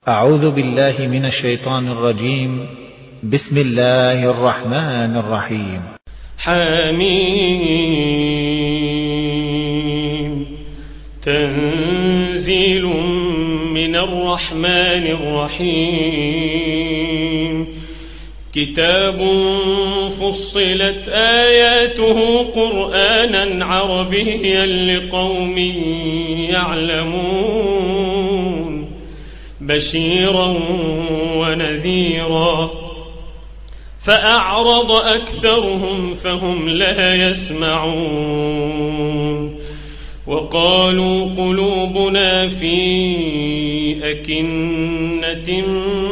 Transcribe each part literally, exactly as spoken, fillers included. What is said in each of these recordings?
أعوذ بالله من الشيطان الرجيم. بسم الله الرحمن الرحيم. حميم. تنزيل من الرحمن الرحيم. كتاب فصلت آياته قرآنا عربيا لقوم يعلمون بشيرا ونذيرا فأعرض أكثرهم فهم لا يسمعون وقالوا قلوبنا في أكنة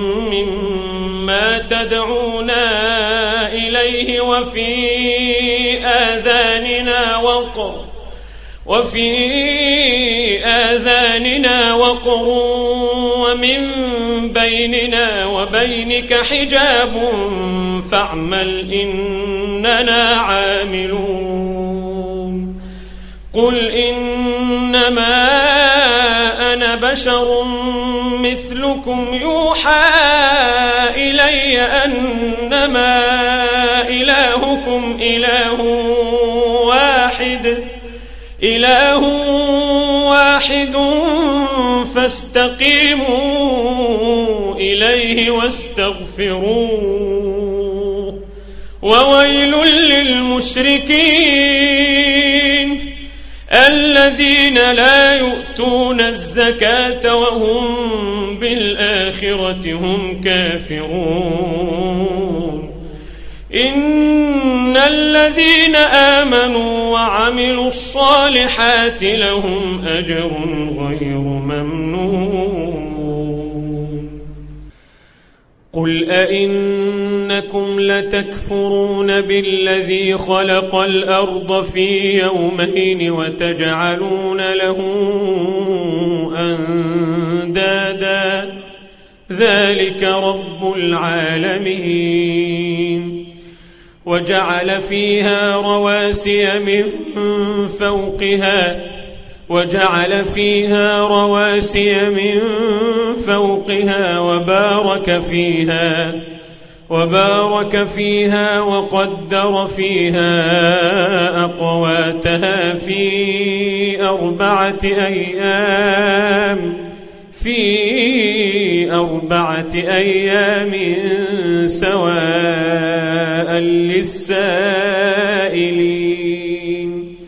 مما تدعونا إليه وفي آذاننا وقر وفي آذاننا وقر ومن بيننا وبينك حجاب فاعمل إننا عاملون. قل إنما أنا بشر مثلكم يوحى إلي أنما إلهكم إله واحد إله واحد فاستقيموا إليه واستغفروه وويل للمشركين الذين لا يؤتون الزكاة وهم بالآخرة هم كافرون. إن الذين آمنوا وعملوا الصالحات لهم أجر غير ممنون. قل أئنكم لتكفرون بالذي خلق الأرض في يومين وتجعلون له أندادا ذلك رب العالمين. وجعل فيها رواسي من فوقها وجعل فيها رواسي من فوقها وبارك فيها وبارك فيها وقدر فيها أقواتها في أربعة أيام في أربعة أيام سواء للسائلين.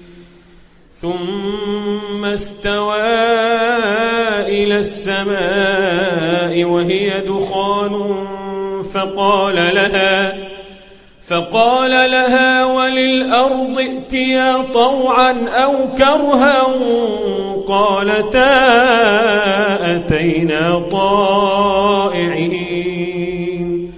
ثم استوى إلى السماء وهي دخان فقال لها فقال لها وللأرض ائتيا طوعا أو كرها قالتا أتينا طائعين.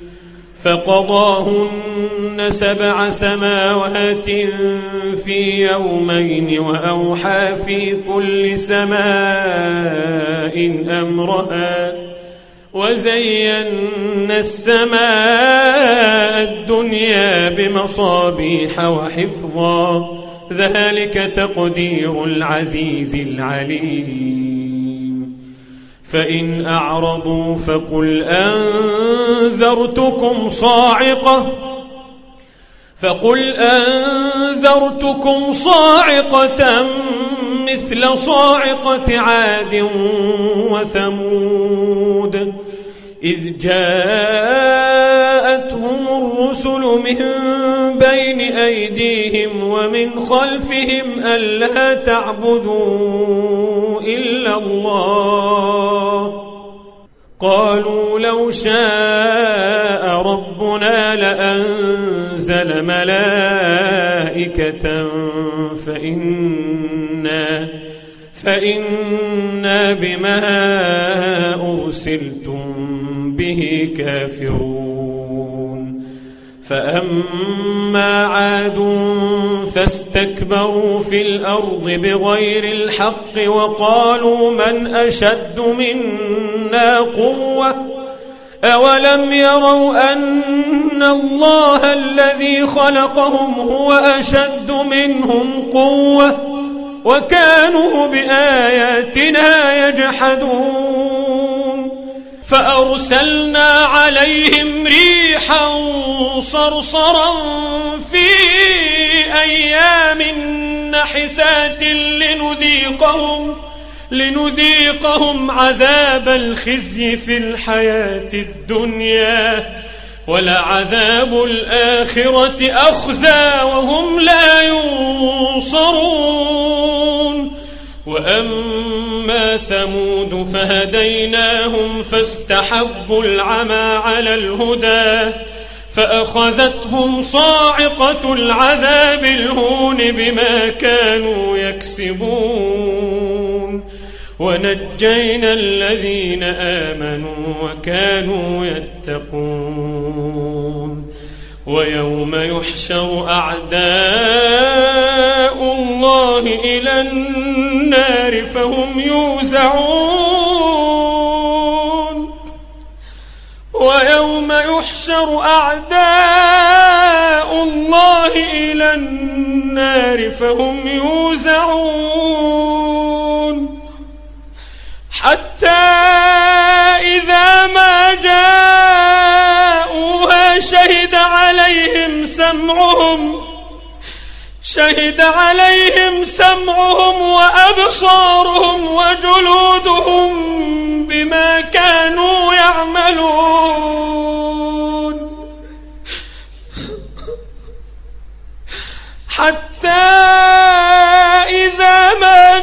فقضاهن سبع سماوات في يومين وأوحى في كل سماء أمرها وزينا السماء الدنيا بمصابيح وحفظا ذلك تقدير العزيز العليم. فإن أعرضوا فقل أنذرتكم صاعقة فقل أنذرتكم صاعقة مثل صاعقة عاد وثمود إذ جاءتهم الرسل من بين أيديهم ومن خلفهم ألا تعبدوا إلا الله قالوا لو شاء ربنا لأنزل ملائكة فإنا فإنا بما أرسلتم به كافرون. فأما عاد فاستكبروا في الأرض بغير الحق وقالوا من أشد منا قوة أولم يروا أن الله الذي خلقهم هو أشد منهم قوة وكانوا بآياتنا يجحدون فأرسلنا عليهم ريحا صرصرا في أيام نحسات لنذيقهم, لنذيقهم عذاب الخزي في الحياة الدنيا ولعذاب الآخرة أخزى وهم لا ينصرون. وأما ثمود فهديناهم فاستحبوا العمى على الهدى فأخذتهم صاعقة العذاب الهون بما كانوا يكسبون. ونجينا الذين آمنوا وكانوا يتقون. ويوم يحشر أعداء الله إلى النار فهم يوزعون. ويوم يحشر أعداء الله إلى النار فهم يوزعون حتى إذا ما جاءوها شهد عليهم سمعهم شهد عليهم سمعهم وأبصارهم وجلودهم بما كانوا يعملون حتى إذا ما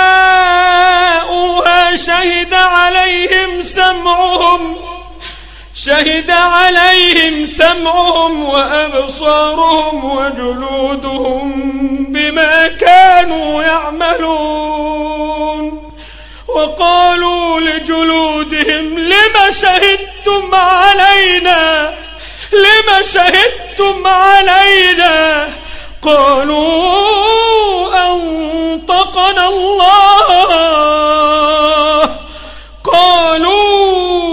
جاءوها شهد عليهم سمعهم شهد عليهم سمعهم وأبصارهم وجلودهم بما كانوا يعملون. وقالوا لجلودهم لم شهدتم علينا لم شهدتم علينا قالوا أنطقنا الله قالوا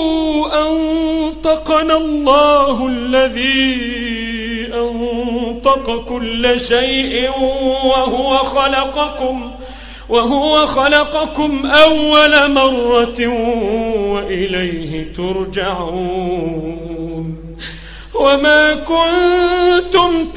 أنطقنا الله الذي أنطق كل شيء وهو خلقكم وهو خلقكم أول مرة وإليه ترجعون. وما كنتم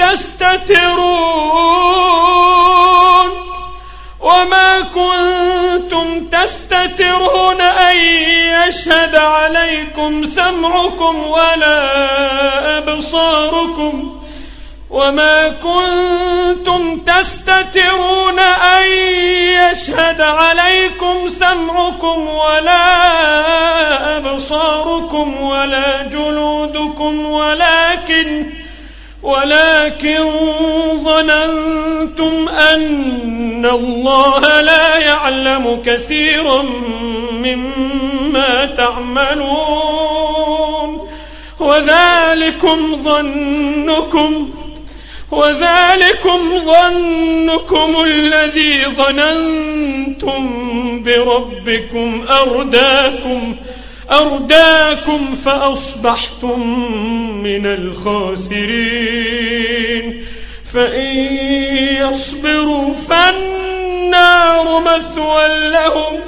تستترون وما كنتم تستترون أن يشهد عليكم سمعكم ولا أبصاركم وما كنتم تستترون أن يشهد عليكم سمعكم ولا أبصاركم ولا جلودكم ولكن ولكن ظننتم أن الله لا يعلم كثيرا مما تعملون. وذلكم ظنكم وذلكم ظنكم الذي ظننتم بربكم أرداكم أرداكم فأصبحتم من الخاسرين. فإن يصبروا فالنار مثوى لهم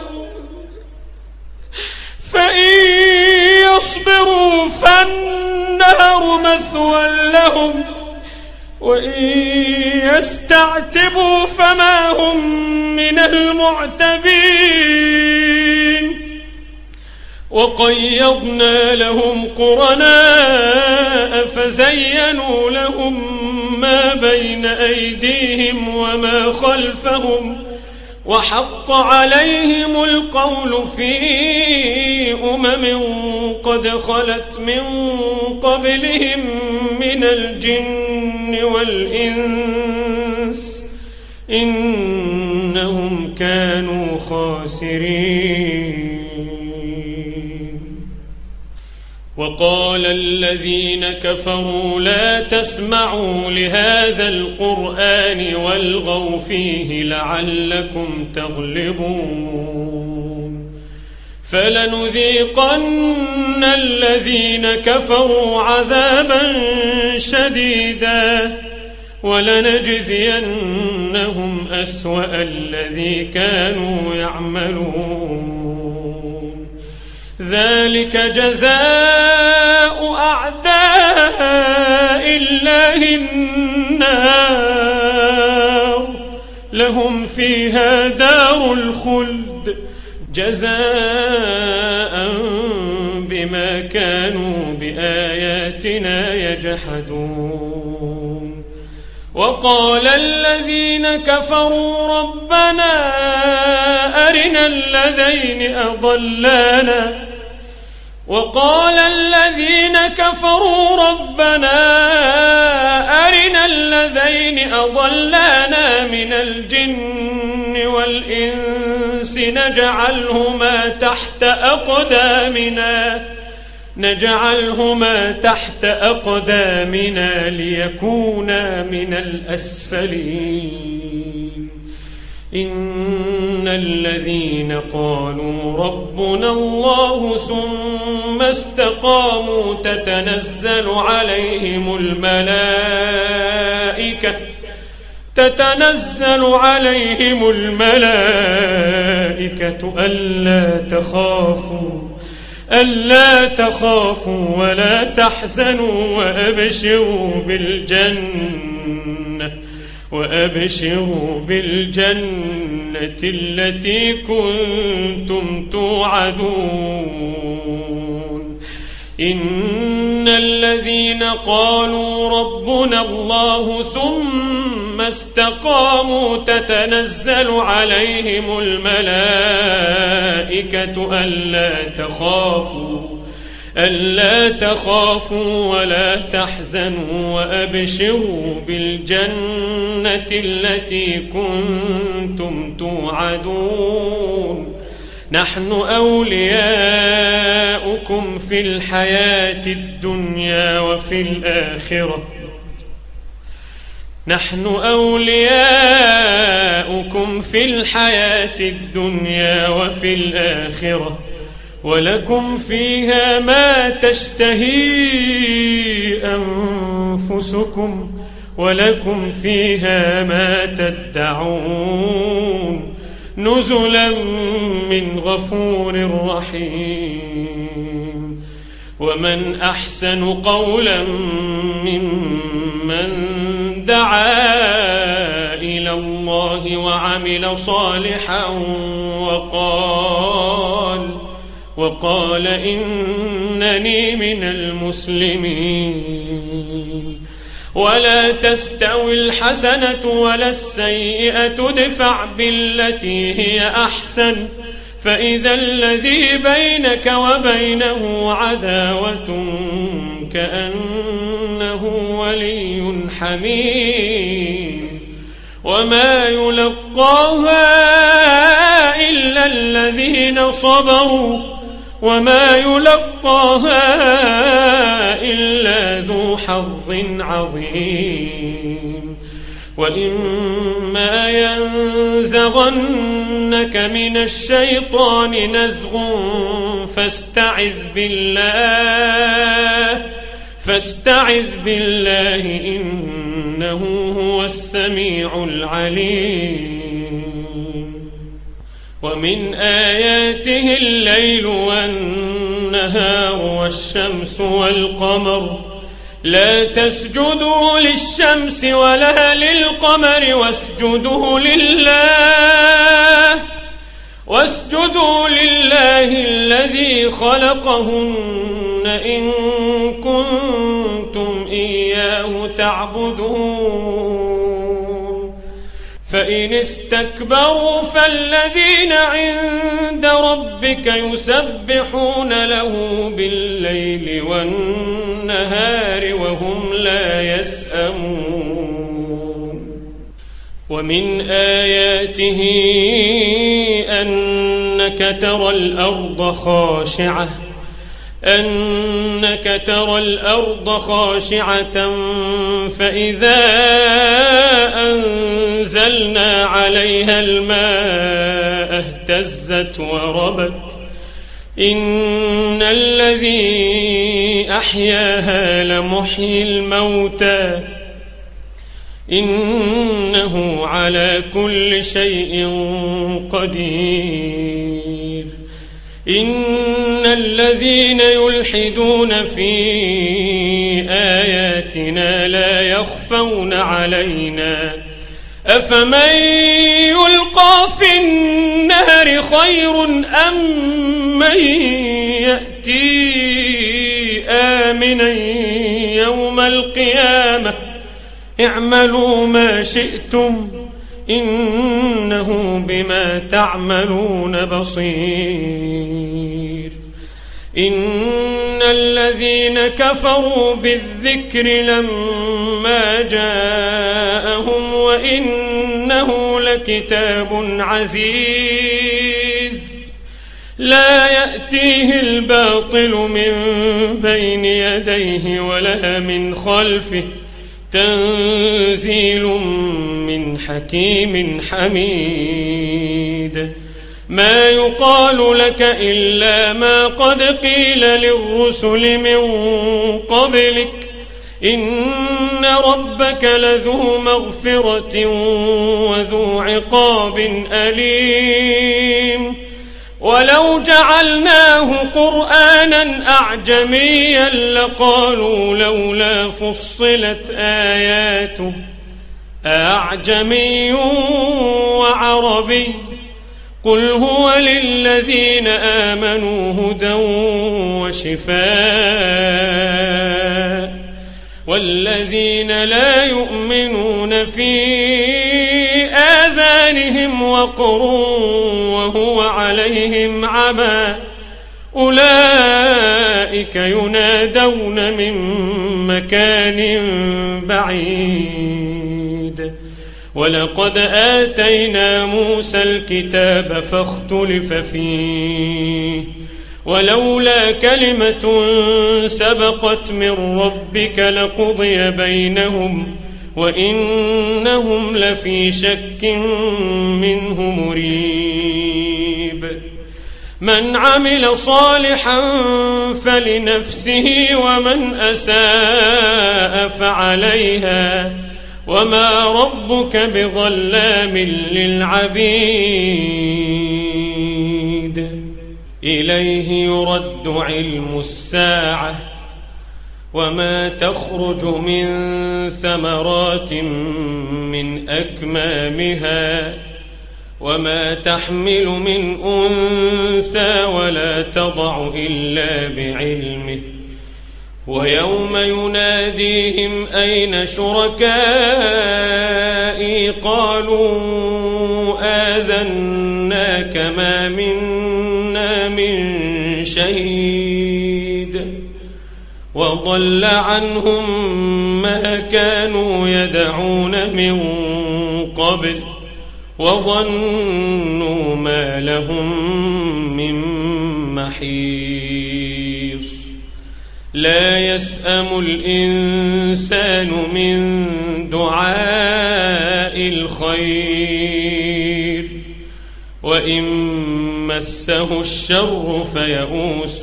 فإن يصبروا فالنار مثوى لهم وإن يستعتبوا فما هم من المعتبين. وقيضنا لهم قرناء فزينوا لهم ما بين أيديهم وما خلفهم وحق عليهم القول في أمم قد خلت من قبلهم من الجن والإنس إنهم كانوا خاسرين. وقال الذين كفروا لا تسمعوا لهذا القرآن والغوا فيه لعلكم تغلبون. فلنذيقن الذين كفروا عذابا شديدا ولنجزينهم أسوأ الذي كانوا يعملون. ذلك جزاء أعداء الله النار لهم فيها دار الخلد جزاء بما كانوا بآياتنا يجحدون. وقال الذين كفروا ربنا أرنا الذين أضلانا وقال الذين كفروا ربنا أرنا الذين أضلانا من الجن والإنس نجعلهما تحت أقدامنا نجعلهما تحت أقدامنا ليكونا من الأسفلين. إن الذين قالوا ربنا الله ثم استقاموا تتنزل عليهم الملائكة تتنزل عليهم الملائكة ألا تخافوا ألا تخافوا ولا تحزنوا وأبشروا بالجنة وأبشروا بالجنة التي كنتم توعدون. إن الذين قالوا ربنا الله ثم استقاموا تتنزل عليهم الملائكة ألا تخافوا ألا تخافوا ولا تحزنوا وأبشروا بالجنة التي كنتم توعدون. نحن أولياؤكم في الحياة الدنيا وفي الآخرة نحن أولياؤكم في الحياة الدنيا وفي الآخرة ولكم فيها ما تشتهي أنفسكم ولكم فيها ما تدعون نزلا من غفور رحيم. ومن أحسن قولا ممن دعا إلى الله وعمل صالحا وقال وقال إنني من المسلمين. ولا تستوي الحسنة ولا السيئة ادفع بالتي هي أحسن فإذا الذي بينك وبينه عداوة كأنه ولي حميم. وما يلقاها إلا الذين صبروا وما يلقاها إلا ذو حظ عظيم. وإما ينزغنك من الشيطان نزغ فاستعذ بالله فاستعذ بالله إنه هو السميع العليم. ومن آياته الليل والنهار والشمس والقمر لا تسجدوا للشمس ولا للقمر واسجدوا لله واسجدوا لله الذي خلقهن إن كنتم إياه تعبدون. فإن استكبروا فالذين عند ربك يسبحون له بالليل والنهار وهم لا يسأمون. ومن آياته أنك ترى الأرض خاشعة أنك ترى الأرض خاشعة فإذا أنزلنا عليها الماء اهتزت وربت إن الذي أحياها لمحيي الموتى إنه على كل شيء قدير. إن الذين يلحدون في آياتنا لا يخفون علينا أفمن يلقى في النار خير أم من يأتي آمنا يوم القيامة اعملوا ما شئتم إنه بما تعملون بصير. إن الذين كفروا بالذكر لما جاءهم وإنه لكتاب عزيز لا يأتيه الباطل من بين يديه ولا من خلفه تنزيل من حكيم حميد. ما يقال لك إلا ما قد قيل للرسل من قبلك إن ربك لذو مغفرة وذو عقاب أليم. ولو جعلناه قرآنا أعجميا لقالوا لولا فصلت آياته أعجمي وعربي قل هو للذين آمنوا هدى وشفاء والذين لا يؤمنون في آذانهم وقر وهو عليهم عمى أولئك ينادون من مكان بعيد. ولقد آتينا موسى الكتاب فاختلف فيه ولولا كلمة سبقت من ربك لقضي بينهم وإنهم لفي شك منه مريب. من عمل صالحا فلنفسه ومن أساء فعليها وما ربك بظلام للعبيد. إليه يرد علم الساعة وما تخرج من ثمرات من أكمامها وما تحمل من أنثى ولا تضع إلا بعلمه ويوم يناديهم أين شركائي قالوا آذناك ما منا من شهيد وضل عنهم ما كانوا يدعون من قبل وظنوا ما لهم من محيص. لا يسأم الإنسان من دعاء الخير وإن مسه الشر فيئوس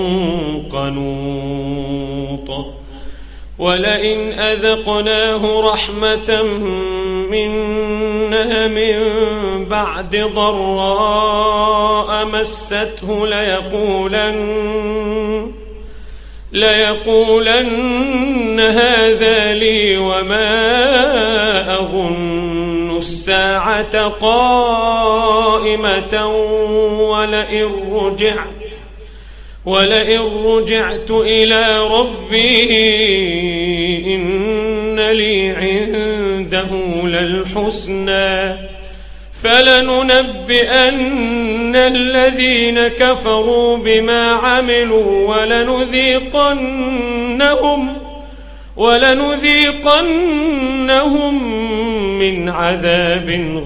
قنوط. ولئن أذقناه رحمة منا من بعد ضراء مسته ليقولن ليقولن هذا لي وما أظن الساعة قائمة ولئن رجعت ولئن رجعت إلى ربي إن لي عنده للحسنى فلننبئن الذين كفروا بما عملوا ولنذيقنهم ولنذيقنهم من عذاب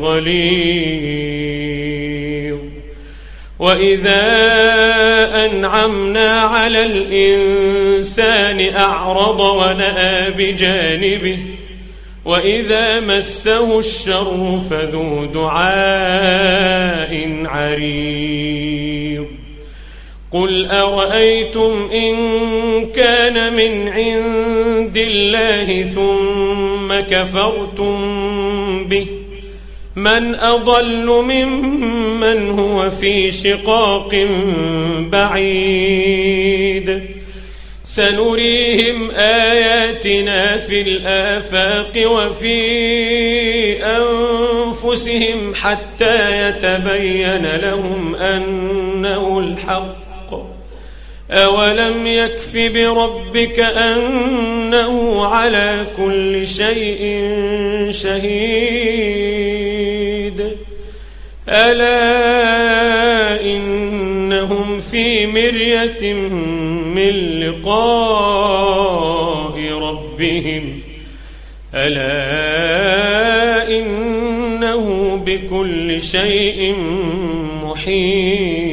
غليظ. وإذا أنعمنا على الإنسان أعرض ونأى بجانبه وإذا مسه الشر فذو دعاء عريض. قل أرأيتم إن كان من عند الله ثم كفرتم به من أضل ممن هو في شقاق بعيد سنريهم آياتنا في الآفاق وفي أنفسهم حتى يتبين لهم أنه الحق أولم يكف بربك أنه على كل شيء شهيد ألا إنهم في مرية من لقاء ربهم ألا إنه بكل شيء محيط